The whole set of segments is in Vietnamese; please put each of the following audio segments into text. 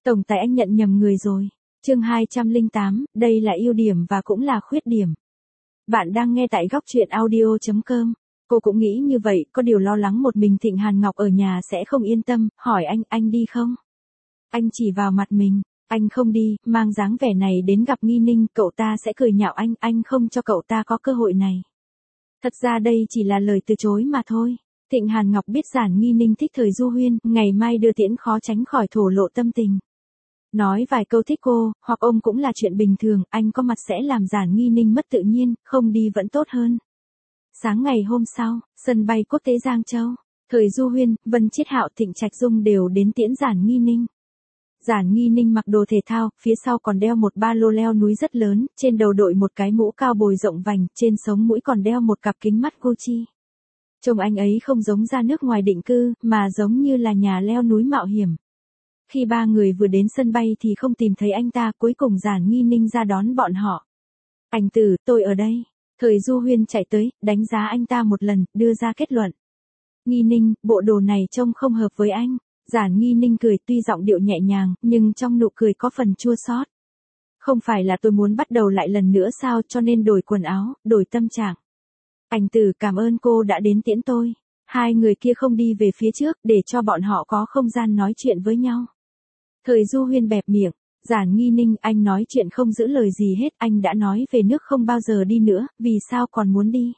Tổng tài anh nhận nhầm người rồi. Chương 208, đây là ưu điểm và cũng là khuyết điểm. Bạn đang nghe tại góc truyện audio.com. Cô cũng nghĩ như vậy, có điều lo lắng một mình Thịnh Hàn Ngọc ở nhà sẽ không yên tâm, hỏi anh đi không? Anh chỉ vào mặt mình, anh không đi, mang dáng vẻ này đến gặp Nghi Ninh, cậu ta sẽ cười nhạo anh không cho cậu ta có cơ hội này. Thật ra đây chỉ là lời từ chối mà thôi. Thịnh Hàn Ngọc biết Giản Nghi Ninh thích Thời Du Huyên, ngày mai đưa tiễn khó tránh khỏi thổ lộ tâm tình. Nói vài câu thích cô, hoặc ôm cũng là chuyện bình thường, anh có mặt sẽ làm Giản Nghi Ninh mất tự nhiên, không đi vẫn tốt hơn. Sáng ngày hôm sau, sân bay quốc tế Giang Châu, Thời Du Huyên, Vân Chiết Hạo, Thịnh Trạch Dung đều đến tiễn Giản Nghi Ninh. Giản Nghi Ninh mặc đồ thể thao, phía sau còn đeo một ba lô leo núi rất lớn, trên đầu đội một cái mũ cao bồi rộng vành, trên sống mũi còn đeo một cặp kính mắt Gucci. Trông anh ấy không giống ra nước ngoài định cư, mà giống như là nhà leo núi mạo hiểm. Khi ba người vừa đến sân bay thì không tìm thấy anh ta, cuối cùng Giản Nghi Ninh ra đón bọn họ. Anh Tử, tôi ở đây. Thời Du Huyên chạy tới, đánh giá anh ta một lần, đưa ra kết luận. Nghi Ninh, bộ đồ này trông không hợp với anh. Giản Nghi Ninh cười, tuy giọng điệu nhẹ nhàng, nhưng trong nụ cười có phần chua xót. Không phải là tôi muốn bắt đầu lại lần nữa sao, cho nên đổi quần áo, đổi tâm trạng. Anh Tử, cảm ơn cô đã đến tiễn tôi. Hai người kia không đi về phía trước, để cho bọn họ có không gian nói chuyện với nhau. Thời Du Huyên bẹp miệng, Giản Nghi Ninh, anh nói chuyện không giữ lời gì hết, anh đã nói về nước không bao giờ đi nữa, vì sao còn muốn đi?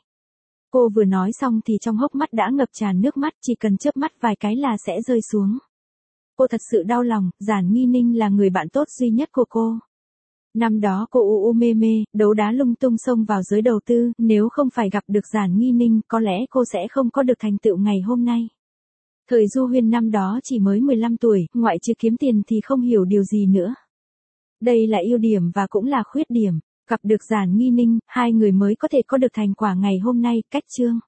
Cô vừa nói xong thì trong hốc mắt đã ngập tràn nước mắt, chỉ cần chớp mắt vài cái là sẽ rơi xuống. Cô thật sự đau lòng, Giản Nghi Ninh là người bạn tốt duy nhất của cô. Năm đó cô mê, đấu đá lung tung xông vào giới đầu tư, nếu không phải gặp được Giản Nghi Ninh, có lẽ cô sẽ không có được thành tựu ngày hôm nay. Thời Du Huyên năm đó chỉ mới 15 tuổi, ngoại trừ kiếm tiền thì không hiểu điều gì nữa. Đây là ưu điểm và cũng là khuyết điểm. Gặp được Giản Nghi Ninh, hai người mới có thể có được thành quả ngày hôm nay, cách chương.